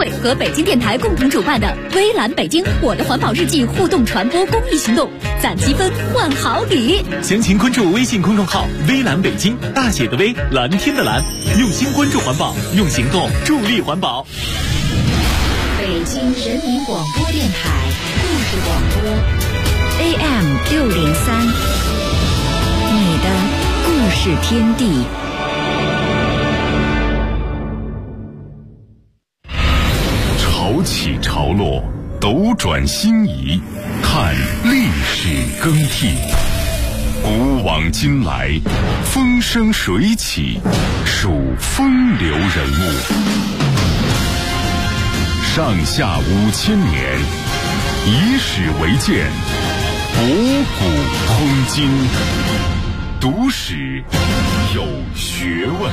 会和北京电台共同主办的微蓝北京我的环保日记互动传播公益行动，攒积分换好礼。 详情关注微信公众号微蓝北京，大写的微，蓝天的蓝，用心关注环保，用行动助力环保。 北京人民广播电台故事广播 AM603，你的故事天地。 潮起潮落，斗转星移，看历史更替。古往今来，风生水起，数风流人物。上下5000年，以史为鉴，博古通今。读史有学问。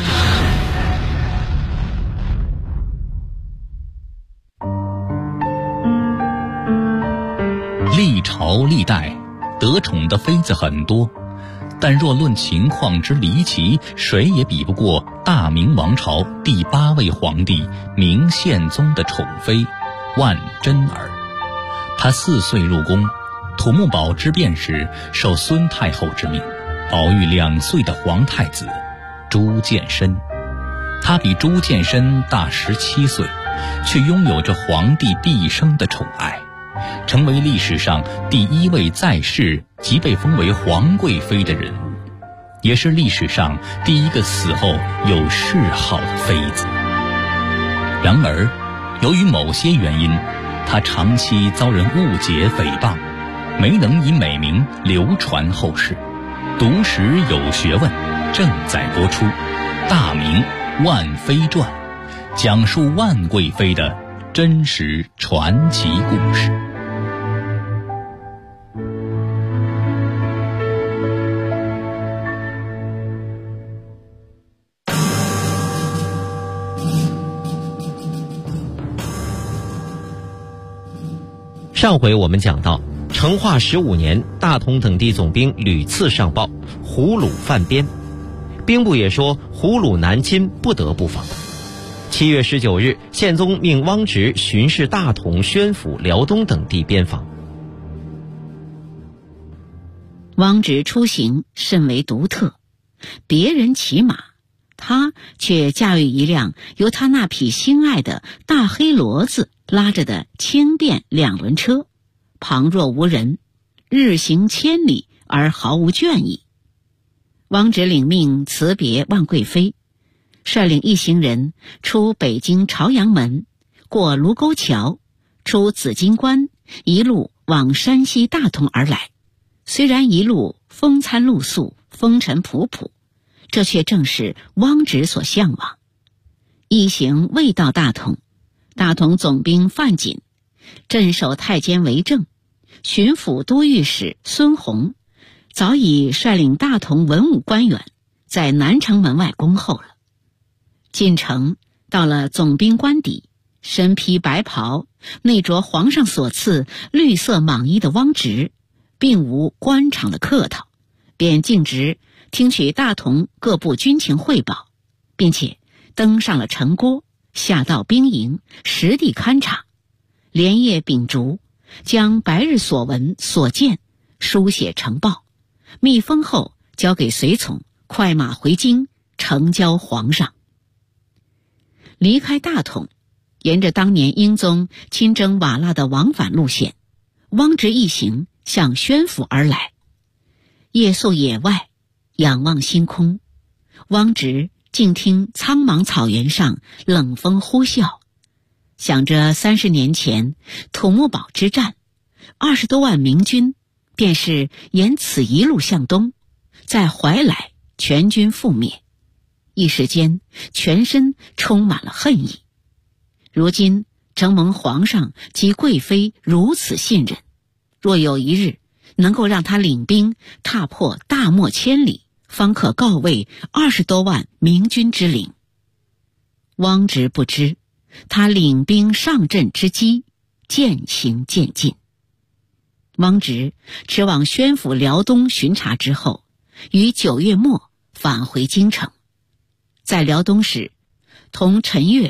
历朝历代得宠的妃子很多，但若论情况之离奇，谁也比不过大明王朝第8位皇帝明宪宗的宠妃万贞儿。她4岁入宫，土木堡之变时受孙太后之命，保育2岁的皇太子朱见深。他比朱见深大17岁，却拥有着皇帝毕生的宠爱，成为历史上第1位在世即被封为皇贵妃的人物，也是历史上第1个死后有谥号的妃子。然而，由于某些原因，她长期遭人误解诽谤，没能以美名流传后世。读史有学问正在播出《大明万妃传》，讲述万贵妃的真实传奇故事。 上回我们讲到，成化15年，大同等地总兵屡次上报胡虏犯边，兵部也说胡虏南侵，不得不防。7月19日，宪宗命汪直巡视大同、宣府、辽东等地边防。 汪直出行甚为独特，别人骑马，他却驾驭一辆由他那匹心爱的大黑骡子拉着的轻便2轮车，旁若无人，日行千里而毫无倦意。汪直领命辞别万贵妃，率领一行人出北京朝阳门，过卢沟桥，出紫金关，一路往山西大同而来。虽然一路风餐露宿，风尘仆仆，这却正是汪直所向往。一行未到大同，大同总兵范锦、镇守太监韦正、巡抚都御史孙弘早已率领大同文武官员在南城门外恭候了。进城到了总兵官邸，身披白袍，内着皇上所赐绿色蟒衣的汪直，并无官场的客套，便径直听取大同各部军情汇报，并且登上了城郭，下到兵营，实地勘察，连夜秉烛，将白日所闻所见书写呈报，密封后交给随从，快马回京呈交皇上。离开大同，沿着当年英宗亲征瓦剌的往返路线，汪直一行向宣府而来。夜宿野外，仰望星空，汪直静听苍茫草原上冷风呼啸，想着30年前土木堡之战，20多万明军便是沿此一路向东，在怀来全军覆灭，一时间全身充满了恨意。如今承蒙皇上及贵妃如此信任，若有一日能够让他领兵踏破大漠千里，方可告慰20多万明军之灵。汪直不知，他领兵上阵之机渐行渐近。汪直驰往宣府辽东巡查之后，于9月末返回京城。在辽东时，同陈悦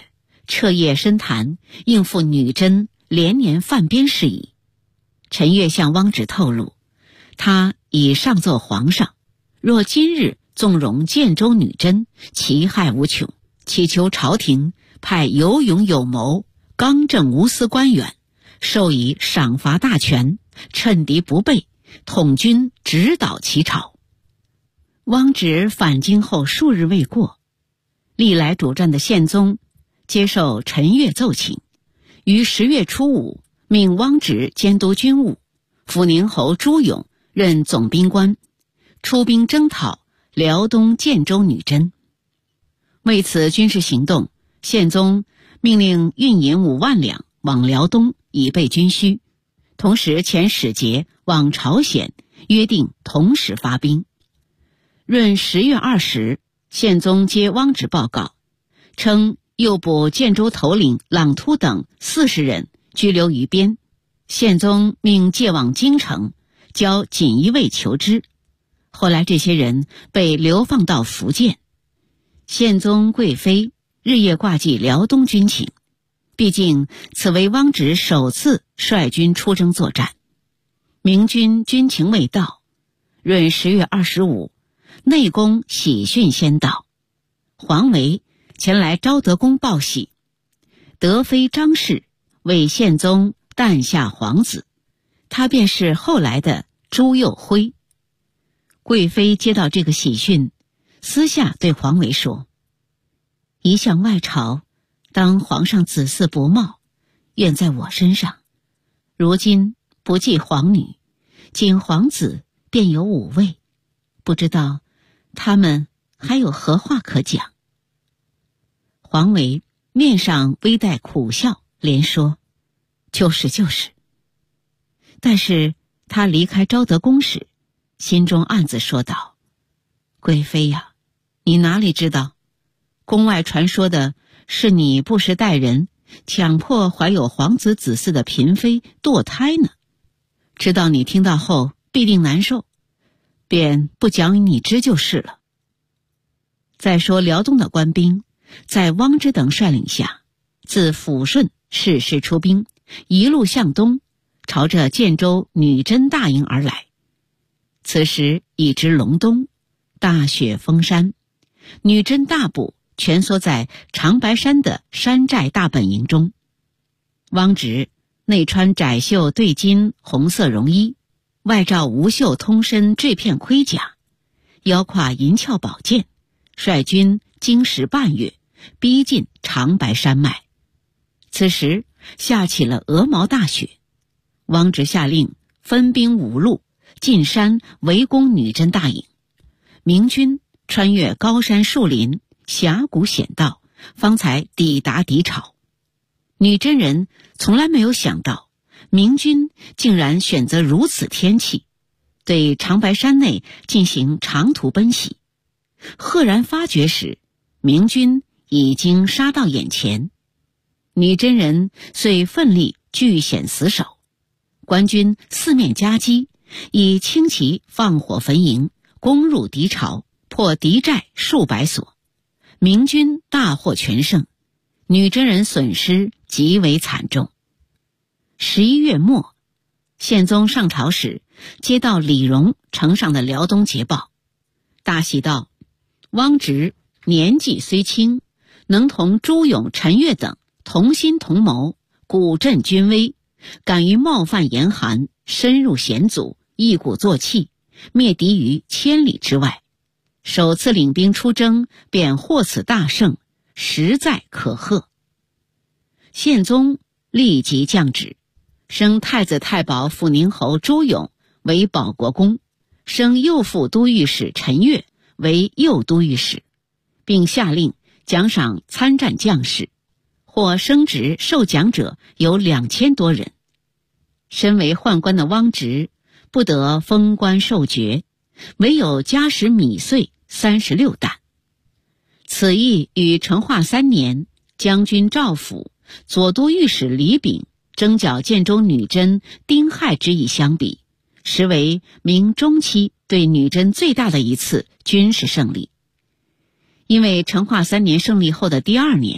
彻夜深谈，应付女真连年犯边事宜。陈悦向汪直透露，他已上奏皇上，若今日纵容建州女真，其害无穷，祈求朝廷派有勇有谋、刚正无私官员，授以赏罚大权，趁敌不备，统军直捣其朝。汪直返京后数日未过，历来主战的宪宗接受陈悦奏请，于10月初5命汪直监督军务，抚宁侯朱勇任总兵官，出兵征讨辽东建州女真。为此军事行动，宪宗命令运银5万两往辽东以备军需，同时遣使节往朝鲜，约定同时发兵。闰10月20，宪宗接汪直报告，称诱捕建州头领朗突等40人拘留于边，宪宗命借往京城，交锦衣卫求之。后来这些人被流放到福建。宪宗贵妃日夜挂记辽东军情，毕竟此为汪直首次率军出征作战。明军军情未到，闰10月25，内宫喜讯先到，黄维前来昭德宫报喜，德妃张氏为宪宗诞下皇子，他便是后来的朱佑辉。贵妃接到这个喜讯，私下对黄维说：一向外朝，当皇上子嗣不茂，愿在我身上。如今不计皇女，仅皇子便有5位，不知道他们还有何话可讲。黄维面上微带苦笑，连说：就是就是。但是他离开昭德宫时，心中暗自说道：贵妃呀，你哪里知道，宫外传说的是你不识待人，强迫怀有皇子子嗣的嫔妃堕胎呢。知道你听到后必定难受，便不讲与你知就是了。再说辽东的官兵在汪直等率领下，自抚顺适时出兵，一路向东，朝着建州女真大营而来。此时已至隆冬，大雪封山，女真大部蜷缩在长白山的山寨大本营中。汪直内穿窄袖对襟红色绒衣，外罩无袖通身坠片盔甲，腰挎银鞘宝剑，率军经时半月，逼近长白山脉。此时下起了鹅毛大雪，汪直下令分兵5路进山围攻女真大营。明军穿越高山树林，峡谷险道，方才抵达敌巢。女真人从来没有想到，明军竟然选择如此天气，对长白山内进行长途奔袭。赫然发觉时，明军已经杀到眼前。女真人遂奋力据险死守，官军四面夹击，以轻骑放火焚营，攻入敌巢，破敌寨数百所。明军大获全胜，女真人损失极为惨重。11月末，宪宗上朝时，接到李荣呈上的辽东捷报，大喜道：汪直年纪虽轻，能同朱勇、陈悦等同心同谋，鼓振军威，敢于冒犯严寒，深入险阻，一鼓作气，灭敌于千里之外。首次领兵出征，便获此大胜，实在可贺。宪宗立即降旨，升太子太保抚宁侯朱勇为保国公，升右副都御史陈悦为右都御史，并下令奖赏参战将士，获升职受奖者有2000多人。身为宦官的汪直不得封官授爵，唯有加食米岁36担。此役与成化3年将军赵辅、左都御史李炳征剿建州女真丁亥之役相比，实为明中期对女真最大的一次军事胜利。因为成化3年胜利后的第2年，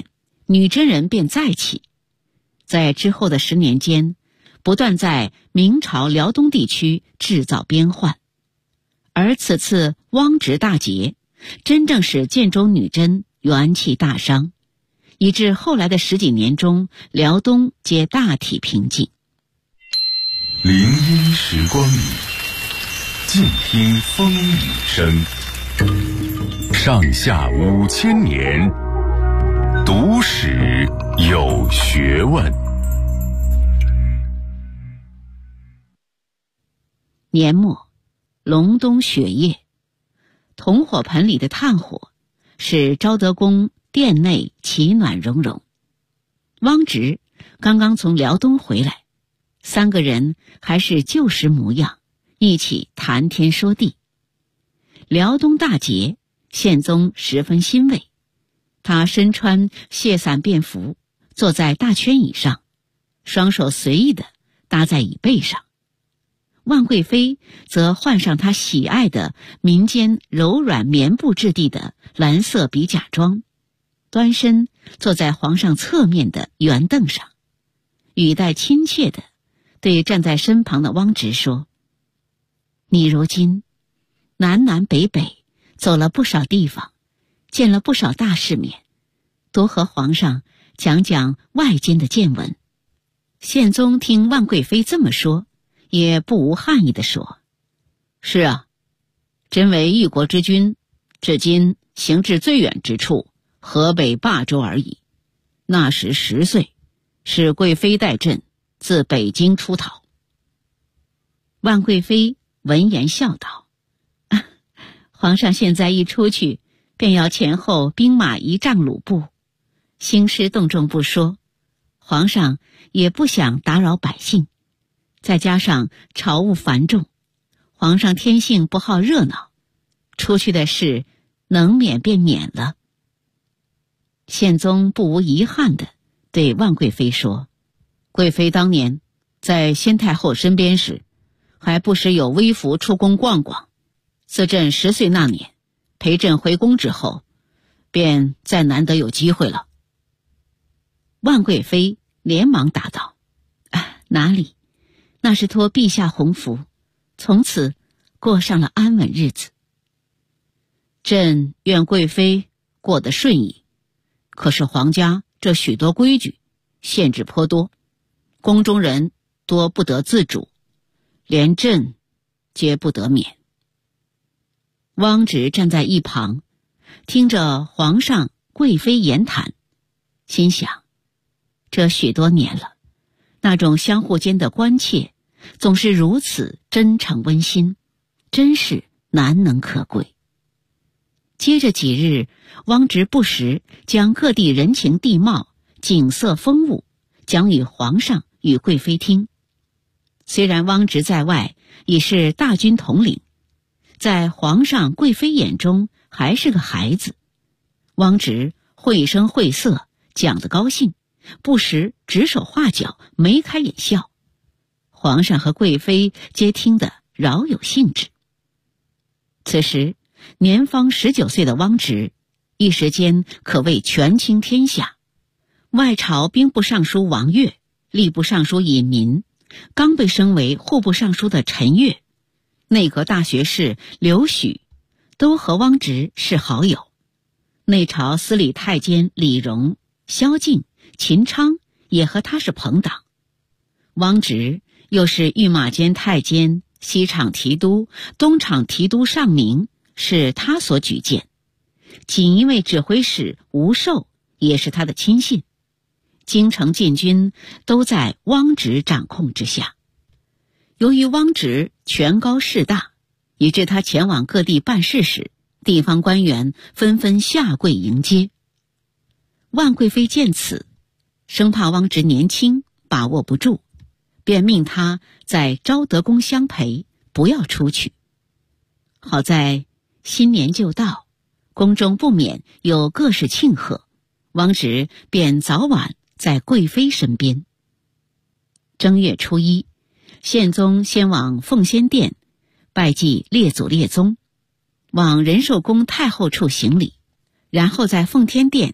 女真人便再起，在之后的10年间，不断在明朝辽东地区制造边患。而此次汪直大捷，真正使建州女真元气大伤，以致后来的10几年中，辽东皆大体平静。 林荫时光里，静听风雨声。上下5000年，读史有学问。 年末，隆冬雪夜，铜火盆里的炭火使昭德宫殿内奇暖融融。汪直刚刚从辽东回来，3个人还是旧时模样，一起谈天说地。辽东大捷，宪宗十分欣慰，他身穿卸伞便服，坐在大圈椅上，双手随意地搭在椅背上。万贵妃则换上她喜爱的民间柔软棉布质地的蓝色比甲装，端身坐在皇上侧面的圆凳上，语带亲切地对站在身旁的汪直说：“你如今南南北北走了不少地方，见了不少大世面，多和皇上讲讲外间的见闻。”宪宗听万贵妃这么说，也不无憾意地说：“是啊，真为一国之君，至今行至最远之处，河北霸州而已。那时10岁，是贵妃带朕自北京出逃。”万贵妃闻言笑道：“皇上现在一出去，便要前后兵马1丈鲁步，兴师动众不说，皇上也不想打扰百姓，再加上朝务繁重，皇上天性不好热闹，出去的事能免便免了。”宪宗不无遗憾地对万贵妃说：“贵妃当年在先太后身边时，还不时有微服出宫逛逛，自朕10岁那年陪朕回宫之后，便再难得有机会了。”万贵妃连忙答道：“哪里，那是托陛下洪福，从此过上了安稳日子。朕愿贵妃过得顺意，可是皇家这许多规矩限制颇多，宫中人多不得自主，连朕皆不得免。”汪直站在一旁，听着皇上贵妃言谈，心想，这许多年了，那种相互间的关切总是如此真诚温馨，真是难能可贵。接着几日，汪直不时将各地人情地貌、景色风物讲与皇上与贵妃听。虽然汪直在外已是大军统领，在皇上贵妃眼中还是个孩子。汪直绘声绘色，讲得高兴，不时指手画脚，眉开眼笑。皇上和贵妃皆听得饶有兴致。此时年方19岁的汪直，一时间可谓权倾天下。外朝兵部尚书王悦、吏部尚书尹民，刚被升为户部尚书的陈悦，内阁大学士刘许，都和汪直是好友。内朝司礼太监李荣、萧敬、秦昌也和他是朋党。汪直又是御马监太监、西厂提督、东厂提督尚明，是他所举荐。锦衣卫指挥使吴寿也是他的亲信。京城禁军都在汪直掌控之下。由于汪直权高势大，以致他前往各地办事时，地方官员纷纷下跪迎接。万贵妃见此，生怕汪直年轻把握不住，便命他在昭德宫相陪，不要出去。好在新年就到，宫中不免有各式庆贺，汪直便早晚在贵妃身边。正月初1，宪宗先往奉先殿拜祭列祖列宗，往仁寿宫太后处行礼，然后在奉天殿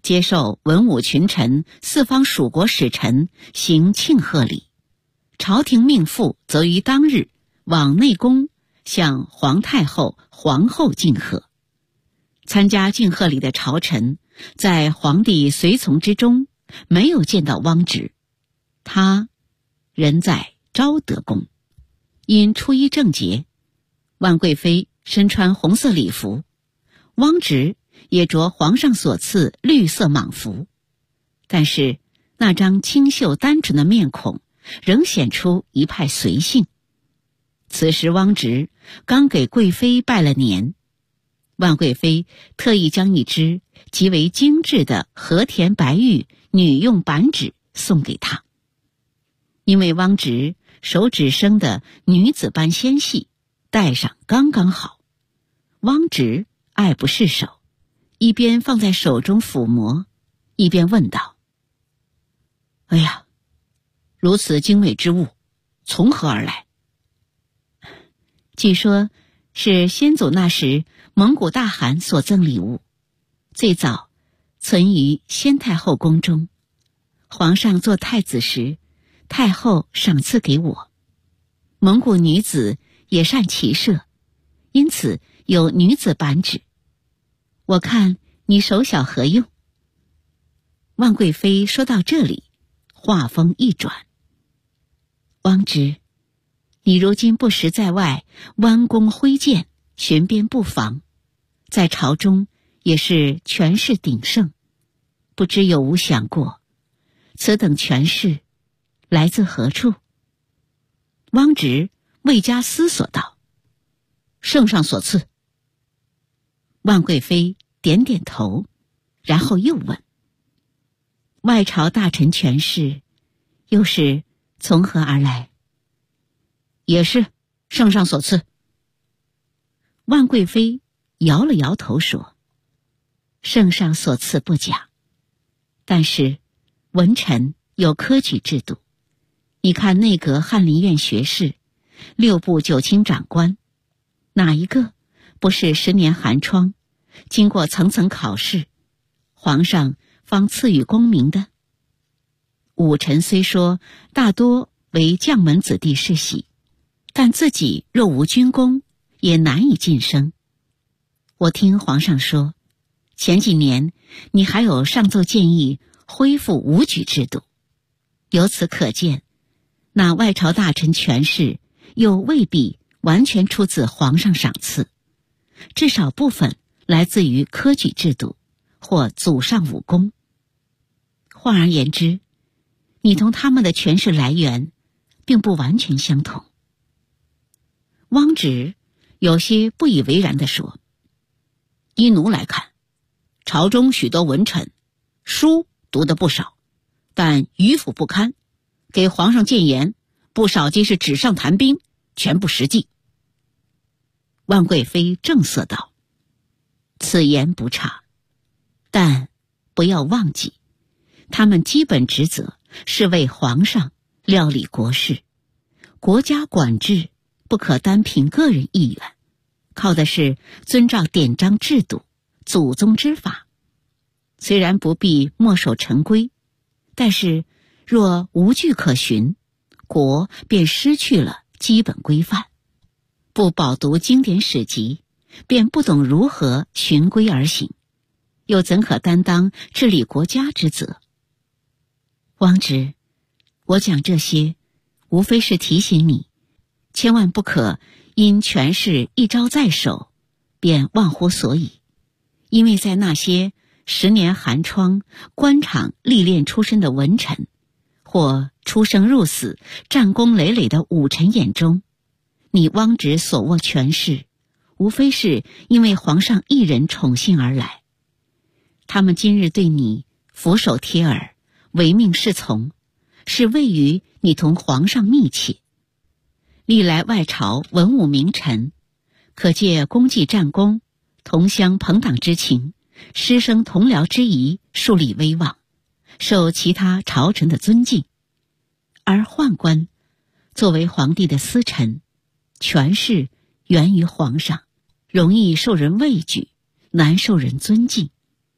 接受文武群臣、四方属国使臣行庆贺礼，朝廷命妇则于当日往内宫向皇太后、皇后进贺。参加进贺礼的朝臣在皇帝随从之中没有见到汪直，他人在昭德宫。因初一正节，万贵妃身穿红色礼服，汪直也着皇上所赐绿色蟒服，但是那张清秀单纯的面孔仍显出一派随性。此时汪直刚给贵妃拜了年，万贵妃特意将一只极为精致的和田白玉女用板纸送给他。因为汪直手指生的女子般纤细，戴上刚刚好。汪直爱不释手，一边放在手中抚摸，一边问道：哎呀，如此精美之物从何而来？据说是先祖那时蒙古大汗所赠礼物，最早存于先太后宫中，皇上做太子时，太后赏赐给我。蒙古女子也善骑射，因此有女子板纸，我看你手小何用？万贵妃说到这里，话锋一转：汪直，你如今不时在外弯弓挥剑，巡边布防，在朝中也是权势鼎盛，不知有无想过，此等权势来自何处？汪直未加思索道：圣上所赐。万贵妃点点头，然后又问：外朝大臣权势又是从何而来？也是圣上所赐。万贵妃摇了摇头说：圣上所赐不假，但是文臣有科举制度，你看内阁翰林院学士、6部9卿长官，哪一个不是10年寒窗，经过层层考试，皇上方赐予功名的？武臣虽说大多为将门子弟世袭，但自己若无军功，也难以晋升。我听皇上说，前几年你还有上奏建议恢复武举制度，由此可见，那外朝大臣权势又未必完全出自皇上赏赐，至少部分来自于科举制度或祖上武功。换而言之，你同他们的权势来源并不完全相同。汪直有些不以为然地说：依奴来看，朝中许多文臣书读得不少，但迂腐不堪，给皇上谏言不少皆是纸上谈兵，全不实际。万贵妃正色道：此言不差，但不要忘记，他们基本职责是为皇上料理国事，国家管制不可单凭个人意愿，靠的是遵照典章制度、祖宗之法。虽然不必墨守成规，但是若无据可循，国便失去了基本规范。不饱读经典史籍，便不懂如何循规而行，又怎可担当治理国家之责？汪直，我讲这些，无非是提醒你，千万不可因权势一朝在手，便忘乎所以。因为在那些10年寒窗、官场历练出身的文臣，或出生入死、战功累累的武臣眼中，你汪直所握权势，无非是因为皇上一人宠幸而来。他们今日对你俯首帖耳、唯命是从，是位于你同皇上密切。历来外朝文武名臣，可借功绩战功、同乡朋党之情、师生同僚之谊树立威望，受其他朝臣的尊敬。而宦官作为皇帝的私臣，权势源于皇上，容易受人畏惧，难受人尊敬。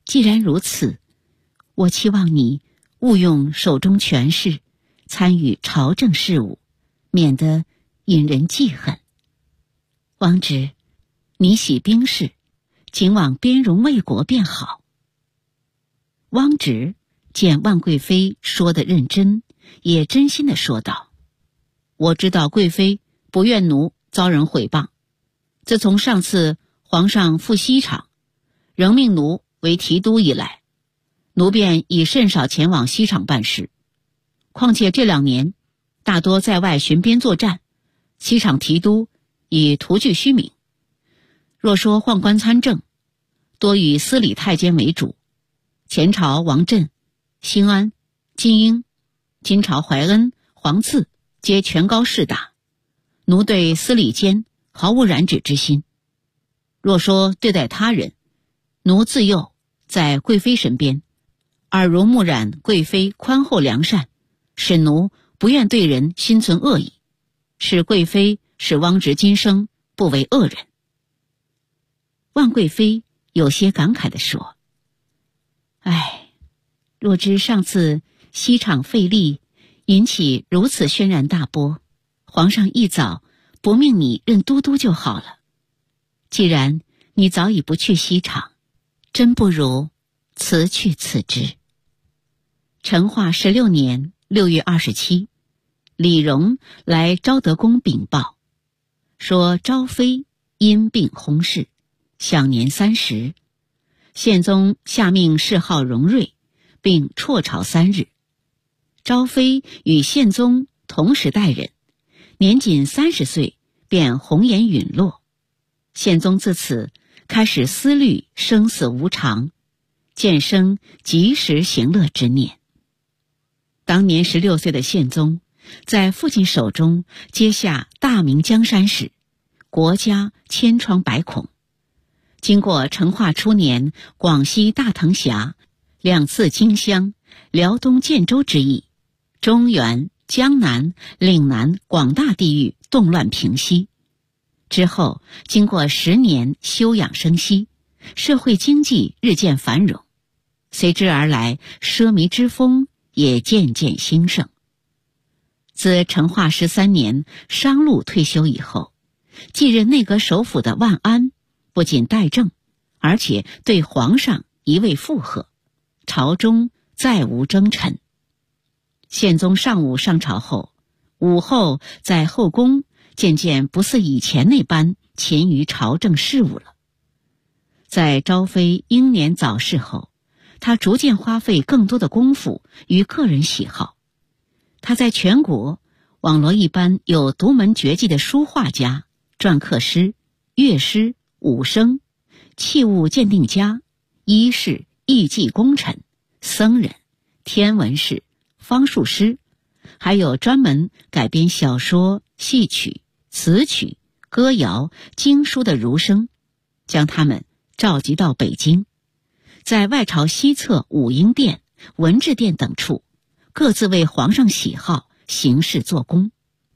既然如此，我期望你勿用手中权势参与朝政事务，免得引人记恨。王侄，你喜兵事，请往边戎卫国便好。汪直见万贵妃说得认真，也真心地说道：我知道贵妃不愿奴遭人毁谤，自从上次皇上赴西厂，仍命奴为提督以来，奴便已甚少前往西厂办事。况且这2年大多在外巡边作战，西厂提督已徒具虚名。若说宦官参政，多以司礼太监为主，前朝王振、兴安、金英，今朝怀恩、黄赐皆权高势大，奴对司礼监毫无染指之心。若说对待他人，奴自幼在贵妃身边，耳濡目染贵妃宽厚良善，使奴不愿对人心存恶意，使贵妃使汪直今生不为恶人。万贵妃有些感慨地说：唉，若知上次西厂废立引起如此轩然大波，皇上一早不命你任都督就好了。既然你早已不去西厂，真不如辞去此职。成化16年6月27，李荣来昭德宫禀报，说昭妃因病薨逝，享年30。宪宗下命谥号荣瑞，并辍朝3日。昭妃与宪宗同时代人，年仅30岁便红颜陨落。宪宗自此开始思虑生死无常，渐生及时行乐之念。当年16岁的宪宗在父亲手中接下大明江山时，国家千疮百孔。经过成化初年广西大藤峡、2次荆襄、辽东建州之役，中原、江南、岭南广大地域动乱平息。之后经过10年休养生息，社会经济日渐繁荣，随之而来奢靡之风也渐渐兴盛。自成化13年商禄退休以后，继任内阁首辅的万安不仅代政，而且对皇上一味附和，朝中再无征臣。宪宗上午上朝后，午后在后宫渐渐不似以前那般勤于朝政事务了。在昭妃英年早逝后，他逐渐花费更多的功夫于个人喜好。他在全国网罗一般有独门绝技的书画家、篆刻师、乐师、武生、器物鉴定家、医士、艺伎功臣、僧人、天文士、方术师，还有专门改编小说、戏曲、词曲、歌谣、经书的儒生，将他们召集到北京，在外朝西侧武英殿、文治殿等处，各自为皇上喜好行事做工。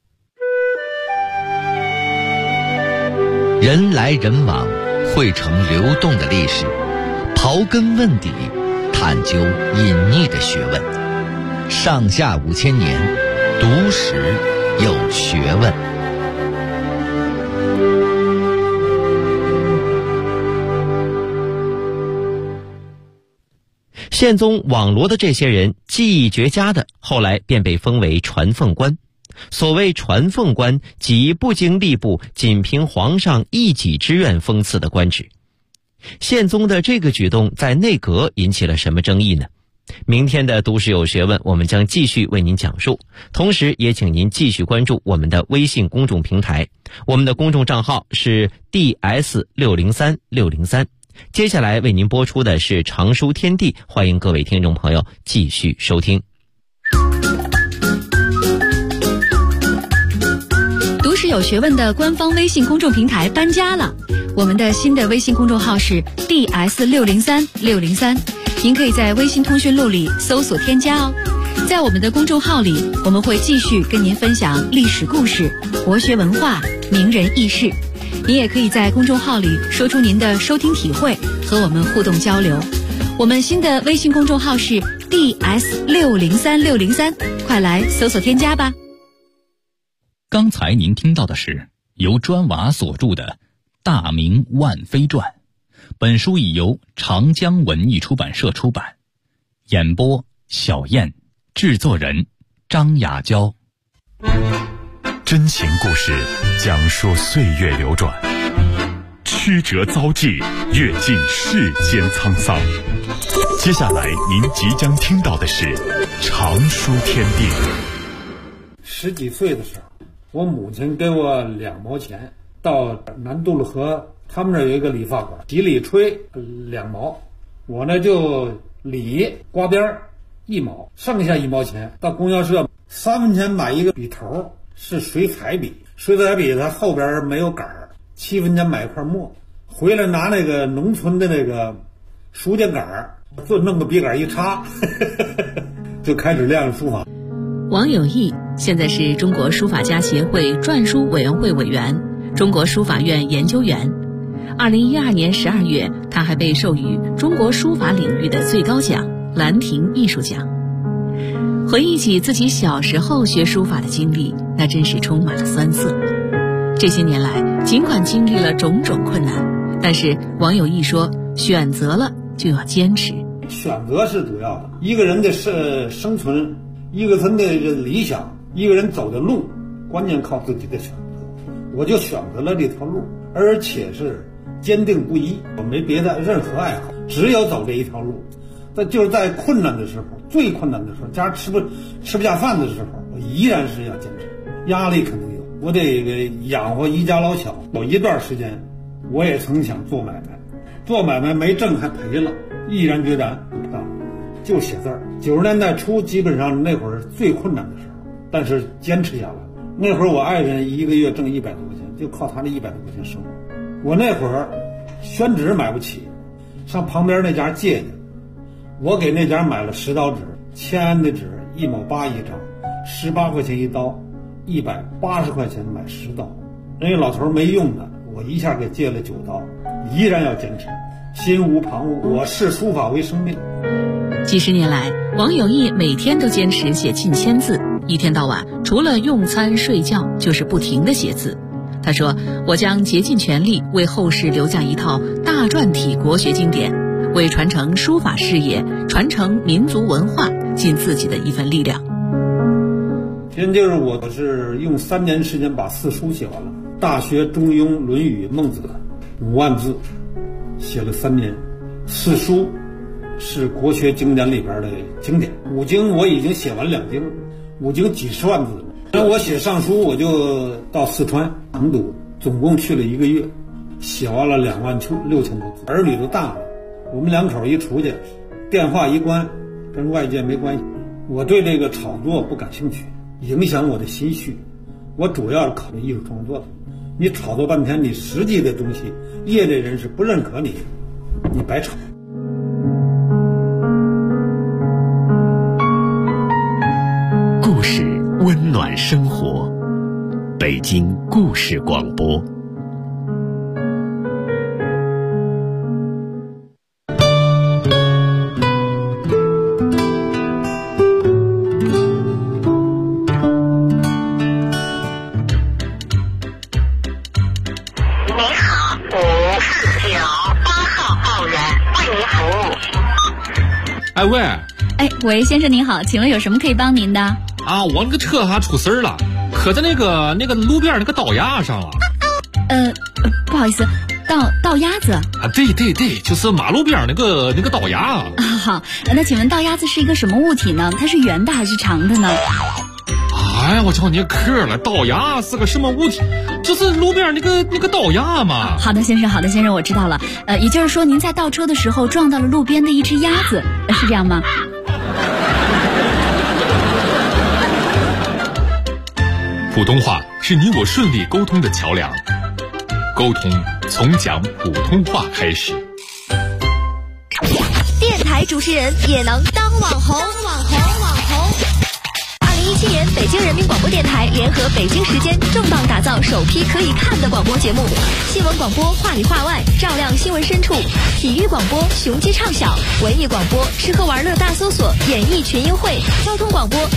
人来人往，汇成流动的历史，刨根问底，探究隐匿的学问。上下5000年，读史有学问。 宪宗网罗的这些人技艺绝佳的，后来便被封为传奉官。所谓传奉官，即不经吏部，仅凭皇上一己之愿封赐的官职。宪宗的这个举动在内阁引起了什么争议呢？明天的读史有学问，我们将继续为您讲述，同时也请您继续关注我们的微信公众平台，我们的公众账号是 DS603603。接下来为您播出的是常书天地，欢迎各位听众朋友继续收听。 读史有学问的官方微信公众平台搬家了，我们的新的微信公众号是 DS603603，您可以在微信通讯录里搜索添加哦。在我们的公众号里，我们会继续跟您分享历史故事、国学文化、名人轶事。您也可以在公众号里说出您的收听体会，和我们互动交流。 我们新的微信公众号是 DS603603，快来搜索添加吧。 刚才您听到的是由砖瓦所著的《大明万妃传》，本书已由长江文艺出版社出版。演播小燕，制作人张雅娇。 真情故事讲述岁月流转，曲折遭际，阅尽世间沧桑。接下来您即将听到的是常书天地。 10几岁的时候，我母亲给我2毛钱，到南渡路河他们那儿有一个理发馆，洗理吹2毛，我呢就理刮边1毛，剩下1毛钱到供销社3分钱买一个笔头，是水彩笔，水彩笔它后边没有杆儿，7分钱买一块墨，回来拿那个农村的那个书架杆儿，就弄个笔杆一插就开始练书法。 王有义现在是中国书法家协会篆书委员会委员、中国书法院研究员。2012年12月，他还被授予中国书法领域的最高奖兰亭艺术奖。回忆起自己小时候学书法的经历，那真是充满了酸涩。这些年来，尽管经历了种种困难，但是王有义说，选择了就要坚持。 选择是主要的，一个人的生存，一个人的理想，一个人走的路，关键靠自己的选择。我就选择了这条路，而且是坚定不移，我没别的任何爱好，只有走这一条路。就是在困难的时候，最困难的时候，家吃不下饭的时候，我依然是要坚持。压力肯定有，我得养活一家老小。有一段时间，我也曾想做买卖，做买卖没挣还赔了，毅然决然就写字儿。90年代初，基本上那会儿最困难的时候，但是坚持下来。那会儿我爱人一个月挣100多块钱，就靠他那100多块钱生活。我那会儿宣纸买不起，上旁边那家借去，我给那家买了10刀纸，签的纸1毛8一张，18块钱一刀，180块钱买10刀。人家老头没用的，我一下给借了9刀，依然要坚持，心无旁骛，我视书法为生命。 几十年来，王有义每天都坚持写近1000字，一天到晚除了用餐睡觉就是不停地写字。他说，我将竭尽全力为后世留下一套大篆体国学经典，为传承书法事业、传承民族文化尽自己的一份力量。 现就是我是用3年时间把4书写完了，《大学》《中庸》《论语》《孟子》5万字，写了3年。4书是国学经典里边的经典，5经我已经写完2经，5经几十万字了。那我写上书，我就到四川成都，总共去了1个月，写完了26000多字。儿女都大了，我们2口一出去，电话一关，跟外界没关系。我对这个炒作不感兴趣，影响我的心绪。我主要是考虑艺术创作的。你炒作半天，你实际的东西，业内人士不认可你，你白炒。 故事温暖生活，北京故事广播。 哎喂， 喂，先生您好，请问有什么可以帮您的？ 啊，我那个车还出事儿了，磕在那个路边那个道牙上了。 不好意思，道鸭子啊？ 对，就是马路边那个道牙啊。 好，那请问道鸭子是一个什么物体呢？它是圆的还是长的呢？ 哎，我叫你磕了，道牙是个什么物体？就是路边那个道牙嘛。 好的，先生，我知道了。也就是说，您在倒车的时候撞到了路边的一只鸭子，是这样吗？ 普通话是你我顺利沟通的桥梁，沟通从讲普通话开始。 电台主持人也能当网红。2017年北京京人民广播电台联合北京时间重磅打造首批可以看的广播节目。新闻广播话里话外，照亮新闻深处；体育广播雄鸡唱晓；文艺广播吃喝玩乐大搜索，演艺群英会；交通广播